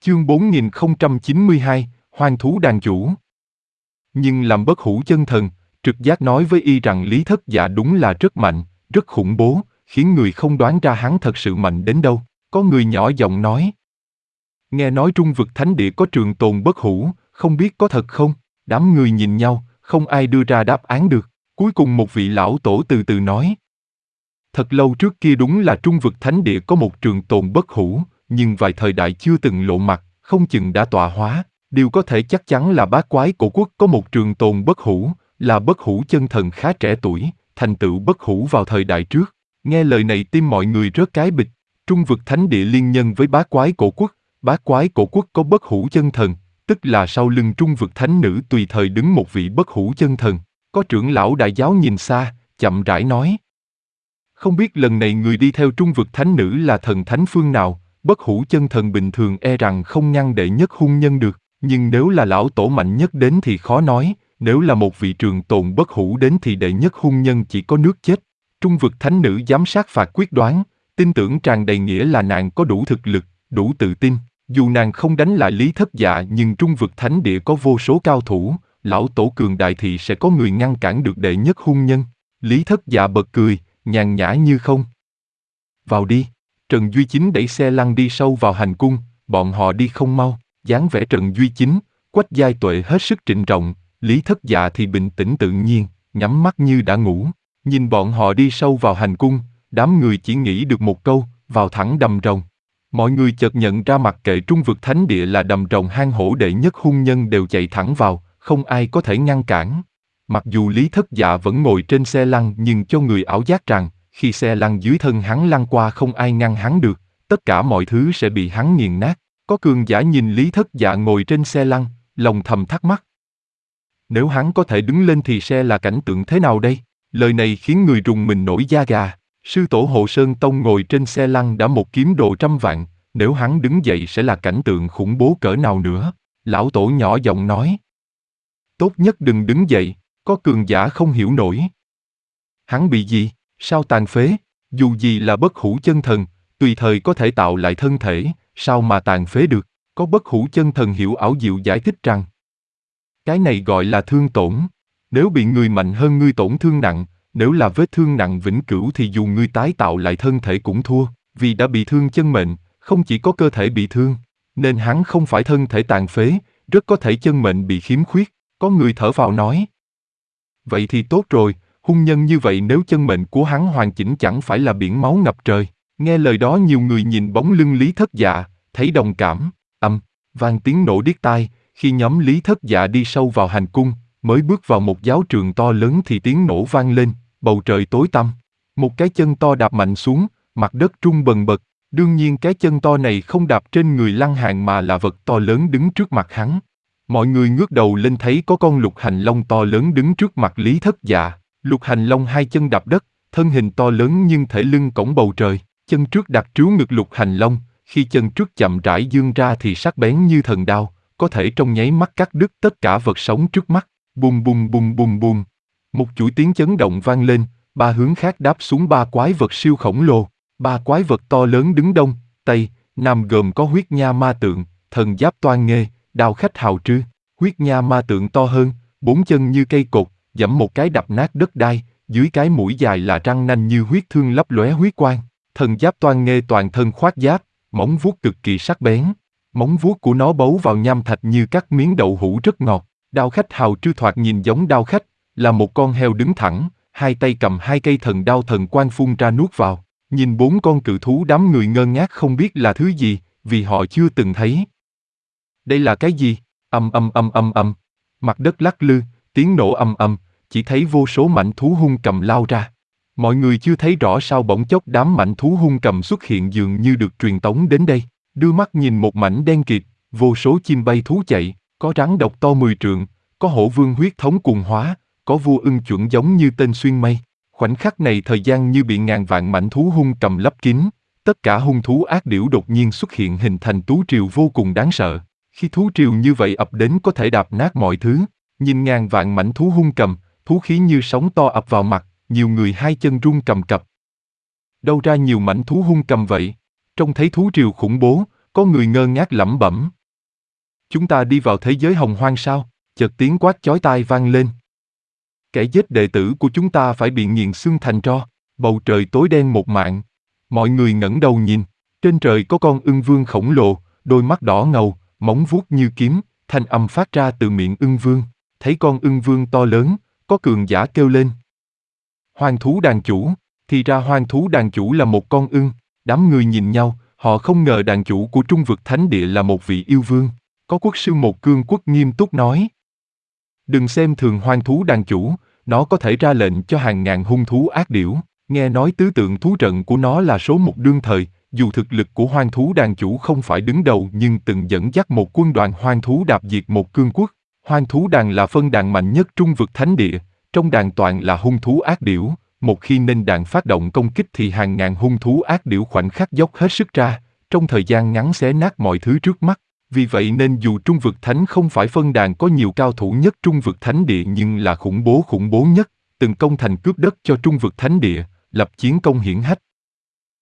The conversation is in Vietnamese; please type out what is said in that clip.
Chương 4092, Hoang thú đàn chủ. Nhưng làm bất hủ chân thần, trực giác nói với y rằng Lý Thất Dạ đúng là rất mạnh, rất khủng bố, khiến người không đoán ra hắn thật sự mạnh đến đâu. Có người nhỏ giọng nói. Nghe nói Trung vực thánh địa có trường tồn bất hủ, không biết có thật không? Đám người nhìn nhau, không ai đưa ra đáp án được. Cuối cùng một vị lão tổ từ từ nói. Thật lâu trước kia đúng là Trung vực thánh địa có một trường tồn bất hủ, nhưng vài thời đại chưa từng lộ mặt, không chừng đã tọa hóa. Điều có thể chắc chắn là bát quái cổ quốc có một trường tồn bất hủ, là bất hủ chân thần khá trẻ tuổi, thành tựu bất hủ vào thời đại trước. Nghe lời này tim mọi người rớt cái bịch. Trung vực thánh địa liên nhân với bát quái cổ quốc có bất hủ chân thần, tức là sau lưng Trung vực thánh nữ tùy thời đứng một vị bất hủ chân thần. Có trưởng lão đại giáo nhìn xa, chậm rãi nói. Không biết lần này người đi theo Trung vực thánh nữ là thần thánh phương nào, bất hủ chân thần bình thường e rằng không ngăn đệ nhất hung nhân được, nhưng nếu là lão tổ mạnh nhất đến thì khó nói, nếu là một vị trường tồn bất hủ đến thì đệ nhất hung nhân chỉ có nước chết. Trung vực thánh nữ giám sát phạt quyết đoán, tin tưởng tràn đầy nghĩa là nàng có đủ thực lực, đủ tự tin. Dù nàng không đánh lại Lý Thất Dạ nhưng Trung vực thánh địa có vô số cao thủ, lão tổ cường đại thì sẽ có người ngăn cản được đệ nhất hung nhân. Lý Thất Dạ bật cười, nhàn nhã như không. Vào đi. Trần Duy Chính đẩy xe lăn đi sâu vào hành cung, bọn họ đi không mau. Dáng vẻ Trần Duy Chính, Quách Giai Tuệ hết sức trịnh trọng, Lý Thất Dạ thì bình tĩnh tự nhiên, nhắm mắt như đã ngủ. Nhìn bọn họ đi sâu vào hành cung, đám người chỉ nghĩ được một câu, vào thẳng đầm rồng. Mọi người chợt nhận ra mặc kệ Trung vực thánh địa là đầm rồng hang hổ đệ nhất hung nhân đều chạy thẳng vào, không ai có thể ngăn cản. Mặc dù Lý Thất Dạ vẫn ngồi trên xe lăn nhưng cho người ảo giác rằng, khi xe lăn dưới thân hắn lăn qua không ai ngăn hắn được, tất cả mọi thứ sẽ bị hắn nghiền nát. Có cường giả nhìn Lý Thất Dạ ngồi trên xe lăn, lòng thầm thắc mắc. Nếu hắn có thể đứng lên thì sẽ là cảnh tượng thế nào đây? Lời này khiến người rùng mình nổi da gà. Sư tổ Hộ Sơn Tông ngồi trên xe lăn đã một kiếm độ 100 vạn, nếu hắn đứng dậy sẽ là cảnh tượng khủng bố cỡ nào nữa? Lão tổ nhỏ giọng nói. Tốt nhất đừng đứng dậy, có cường giả không hiểu nổi. Hắn bị gì? Sao tàn phế? Dù gì là bất hủ chân thần, tùy thời có thể tạo lại thân thể, sao mà tàn phế được? Có bất hủ chân thần hiểu ảo diệu giải thích rằng cái này gọi là thương tổn. Nếu bị người mạnh hơn ngươi tổn thương nặng, nếu là vết thương nặng vĩnh cửu thì dù ngươi tái tạo lại thân thể cũng thua, vì đã bị thương chân mệnh, không chỉ có cơ thể bị thương, nên hắn không phải thân thể tàn phế, rất có thể chân mệnh bị khiếm khuyết. Có người thở phào nói. Vậy thì tốt rồi, hung nhân như vậy nếu chân mệnh của hắn hoàn chỉnh chẳng phải là biển máu ngập trời. Nghe lời đó nhiều người nhìn bóng lưng Lý Thất Dạ, thấy đồng cảm, vang tiếng nổ điếc tai, khi nhóm Lý Thất Dạ đi sâu vào hành cung, mới bước vào một giáo trường to lớn thì tiếng nổ vang lên, bầu trời tối tăm. Một cái chân to đạp mạnh xuống, mặt đất rung bần bật, đương nhiên cái chân to này không đạp trên người Lăng Hàn mà là vật to lớn đứng trước mặt hắn. Mọi người ngước đầu lên thấy có con lục hành long to lớn đứng trước mặt Lý Thất Dạ. Lục hành long hai chân đạp đất, thân hình to lớn nhưng thể lưng cõng bầu trời, chân trước đặt trếu ngực lục hành long, khi chân trước chậm rãi dương ra thì sắc bén như thần đao, có thể trong nháy mắt cắt đứt tất cả vật sống trước mắt. Bùm bùm bùm bùm bùm. Một chuỗi tiếng chấn động vang lên, ba hướng khác đáp xuống ba quái vật siêu khổng lồ. Ba quái vật to lớn đứng đông, tây, nam gồm có huyết nha ma tượng, thần giáp toan nghê, đao khách hào trư. Huyết nha ma tượng to hơn, bốn chân như cây cột, giẫm một cái đập nát đất đai, dưới cái mũi dài là răng nanh như huyết thương lấp lóe huyết quang. Thần giáp toan nghê toàn thân khoác giáp, móng vuốt cực kỳ sắc bén. Móng vuốt của nó bấu vào nham thạch như cắt miếng đậu hũ rất ngọt. Đao khách hào trư thoạt nhìn giống đao khách, là một con heo đứng thẳng, hai tay cầm hai cây thần đao thần quang phun ra nuốt vào. Nhìn bốn con cự thú đám người ngơ ngác không biết là thứ gì, vì họ chưa từng thấy. Đây là cái gì? Mặt đất lắc lư, tiếng nổ chỉ thấy vô số mảnh thú hung cầm lao ra. Mọi người chưa thấy rõ sao bỗng chốc đám mảnh thú hung cầm xuất hiện dường như được truyền tống đến đây. Đưa mắt nhìn một mảnh đen kịt, vô số chim bay thú chạy, có rắn độc to 10 trượng, có hổ vương huyết thống cuồng hóa, có vua ưng chuẩn giống như tên xuyên mây. Khoảnh khắc này thời gian như bị ngàn vạn mảnh thú hung cầm lấp kín, tất cả hung thú ác điểu đột nhiên xuất hiện hình thành thú triều vô cùng đáng sợ. Khi thú triều như vậy ập đến có thể đạp nát mọi thứ. Nhìn ngàn vạn mảnh thú hung cầm, thú khí như sóng to ập vào mặt, nhiều người hai chân run cầm cập. Đâu ra nhiều mảnh thú hung cầm vậy? Trông thấy thú triều khủng bố, Có người ngơ ngác lẩm bẩm. Chúng ta đi vào thế giới hồng hoang sao? Chợt tiếng quát chói tai vang lên. Kẻ giết đệ tử của chúng ta phải bị nghiền xương thành tro. Bầu trời tối đen một mảng. Mọi người ngẩng đầu nhìn. Trên trời có con ưng vương khổng lồ, đôi mắt đỏ ngầu, móng vuốt như kiếm, thanh âm phát ra từ miệng ưng vương. Thấy con ưng vương to lớn, có cường giả kêu lên. Hoang thú đàn chủ. Thì ra hoang thú đàn chủ là một con ưng. Đám người nhìn nhau, họ không ngờ đàn chủ của Trung Vực Thánh Địa là một vị yêu vương. Có quốc sư một cương quốc nghiêm túc nói. Đừng xem thường hoang thú đàn chủ, nó có thể ra lệnh cho hàng ngàn hung thú ác điểu. Nghe nói tứ tượng thú trận của nó là số một đương thời, dù thực lực của hoang thú đàn chủ không phải đứng đầu nhưng từng dẫn dắt một quân đoàn hoang thú đạp diệt một cương quốc. Hoang thú đàn là phân đàn mạnh nhất Trung Vực Thánh Địa, trong đàn toàn là hung thú ác điểu. Một khi nên đàn phát động công kích thì hàng ngàn hung thú ác điểu khoảnh khắc dốc hết sức ra, trong thời gian ngắn xé nát mọi thứ trước mắt. Vì vậy nên dù Trung Vực Thánh không phải phân đàn có nhiều cao thủ nhất Trung Vực Thánh Địa nhưng là khủng bố nhất, từng công thành cướp đất cho Trung Vực Thánh Địa, lập chiến công hiển hách.